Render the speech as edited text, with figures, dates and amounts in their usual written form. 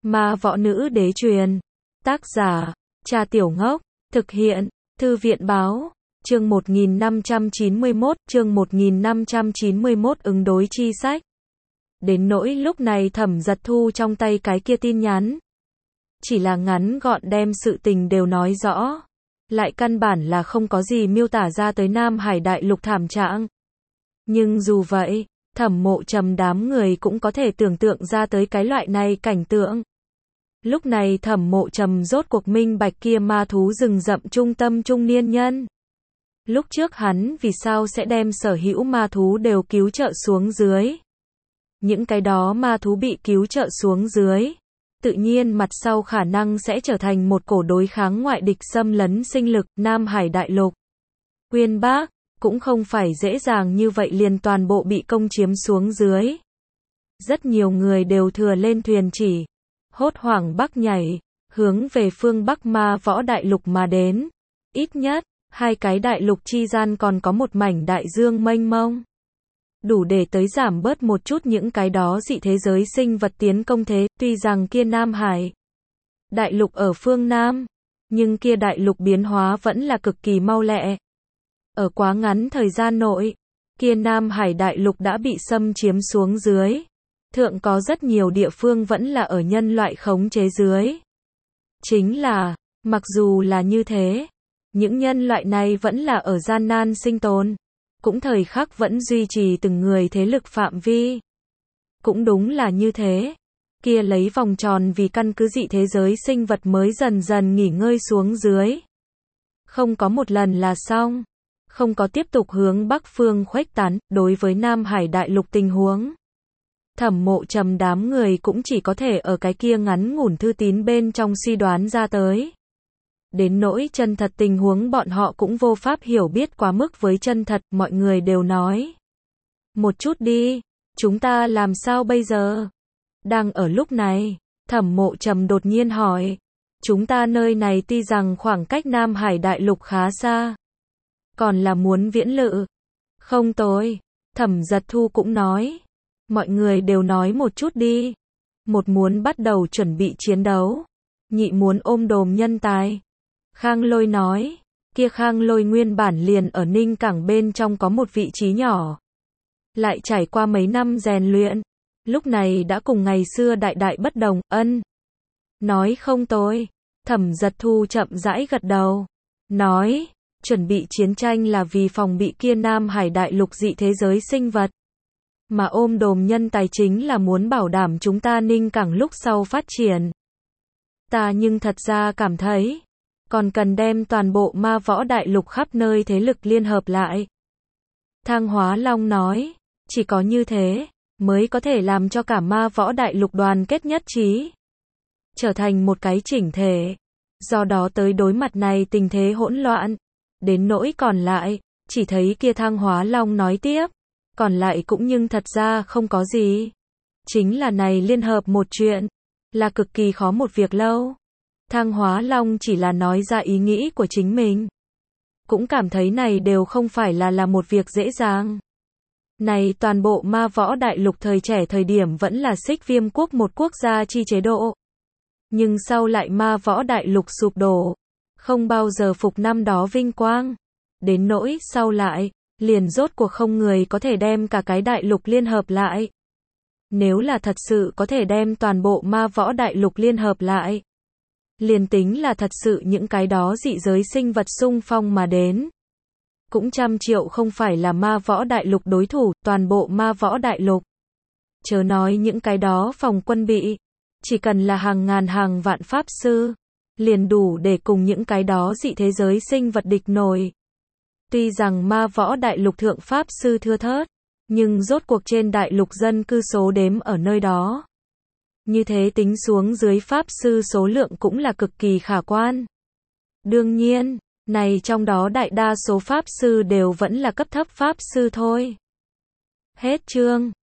Ma võ nữ đế truyền. Tác giả, Cha Tiểu Ngốc. Thực hiện, Thư viện báo. Chương 1591 ứng đối chi sách. Đến nỗi lúc này Thẩm Giật Thu trong tay cái kia tin nhắn. Chỉ là ngắn gọn đem sự tình đều nói rõ. Lại căn bản là không có gì miêu tả ra tới Nam Hải đại lục thảm trạng. Nhưng dù vậy, Thẩm Mộ Trầm đám người cũng có thể tưởng tượng ra tới cái loại này cảnh tượng. Lúc này Thẩm Mộ Trầm rốt cuộc minh bạch kia ma thú rừng rậm trung tâm trung niên nhân. Lúc trước hắn vì sao sẽ đem sở hữu ma thú đều cứu trợ xuống dưới. Những cái đó ma thú bị cứu trợ xuống dưới. Tự nhiên mặt sau khả năng sẽ trở thành một cổ đối kháng ngoại địch xâm lấn sinh lực Nam Hải đại lục. Uyên Bác, cũng không phải dễ dàng như vậy liền toàn bộ bị công chiếm xuống dưới. Rất nhiều người đều thừa lên thuyền chỉ. Hốt hoảng bắc nhảy, hướng về phương Bắc ma võ đại lục mà đến. Ít nhất, hai cái đại lục chi gian còn có một mảnh đại dương mênh mông. Đủ để tới giảm bớt một chút những cái đó dị thế giới sinh vật tiến công thế, tuy rằng kia Nam Hải đại lục ở phương Nam, nhưng kia đại lục biến hóa vẫn là cực kỳ mau lẹ. Ở quá ngắn thời gian nội, kia Nam Hải đại lục đã bị xâm chiếm xuống dưới. Thượng có rất nhiều địa phương vẫn là ở nhân loại khống chế dưới. Chính là, mặc dù là như thế, những nhân loại này vẫn là ở gian nan sinh tồn. Cũng thời khắc vẫn duy trì từng người thế lực phạm vi. Cũng đúng là như thế. Kia lấy vòng tròn vì căn cứ dị thế giới sinh vật mới dần dần nghỉ ngơi xuống dưới. Không có một lần là xong. Không có tiếp tục hướng Bắc phương khuếch tán, đối với Nam Hải đại lục tình huống. Thẩm Mộ Trầm đám người cũng chỉ có thể ở cái kia ngắn ngủn thư tín bên trong suy đoán ra tới. Đến nỗi chân thật tình huống bọn họ cũng vô pháp hiểu biết quá mức với chân thật, mọi người đều nói. Một chút đi, chúng ta làm sao bây giờ? Đang ở lúc này, Thẩm Mộ Trầm đột nhiên hỏi. Chúng ta nơi này tuy rằng khoảng cách Nam Hải đại lục khá xa. Còn là muốn viễn lự. Không tối, Thẩm Giật Thu cũng nói. Mọi người đều nói một chút đi. Một muốn bắt đầu chuẩn bị chiến đấu. Nhị muốn ôm đồm nhân tài. Khang Lôi nói, kia Khang Lôi nguyên bản liền ở Ninh Cảng bên trong có một vị trí nhỏ. Lại trải qua mấy năm rèn luyện, lúc này đã cùng ngày xưa đại đại bất đồng, Nói không tối, Thẩm Giật Thu chậm rãi gật đầu. Nói, chuẩn bị chiến tranh là vì phòng bị kia Nam Hải đại lục dị thế giới sinh vật. Mà ôm đồm nhân tài chính là muốn bảo đảm chúng ta Ninh Cảng lúc sau phát triển. Ta nhưng thật ra cảm thấy, còn cần đem toàn bộ ma võ đại lục khắp nơi thế lực liên hợp lại. Thang Hóa Long nói, chỉ có như thế, mới có thể làm cho cả ma võ đại lục đoàn kết nhất trí. Trở thành một cái chỉnh thể. Do đó tới đối mặt này tình thế hỗn loạn. Đến nỗi còn lại, chỉ thấy kia Thang Hóa Long nói tiếp. Còn lại cũng nhưng thật ra không có gì. Chính là này liên hợp một chuyện. Là cực kỳ khó một việc lâu. Thang Hóa Long chỉ là nói ra ý nghĩ của chính mình. Cũng cảm thấy này đều không phải là một việc dễ dàng. Này toàn bộ ma võ đại lục thời trẻ thời điểm vẫn là Xích Viêm quốc một quốc gia chi chế độ. Nhưng sau lại ma võ đại lục sụp đổ. Không bao giờ phục năm đó vinh quang. Đến nỗi sau lại, liền rốt cuộc không người có thể đem cả cái đại lục liên hợp lại. Nếu là thật sự có thể đem toàn bộ ma võ đại lục liên hợp lại. Liền tính là thật sự những cái đó dị giới sinh vật xung phong mà đến. Cũng trăm triệu không phải là ma võ đại lục đối thủ, toàn bộ ma võ đại lục. Chớ nói những cái đó phòng quân bị. Chỉ cần là hàng ngàn hàng vạn pháp sư. Liền đủ để cùng những cái đó dị thế giới sinh vật địch nổi. Tuy rằng ma võ đại lục thượng pháp sư thưa thớt. Nhưng rốt cuộc trên đại lục dân cư số đếm ở nơi đó. Như thế tính xuống dưới pháp sư số lượng cũng là cực kỳ khả quan. Đương nhiên, này trong đó đại đa số pháp sư đều vẫn là cấp thấp pháp sư thôi. Hết chương.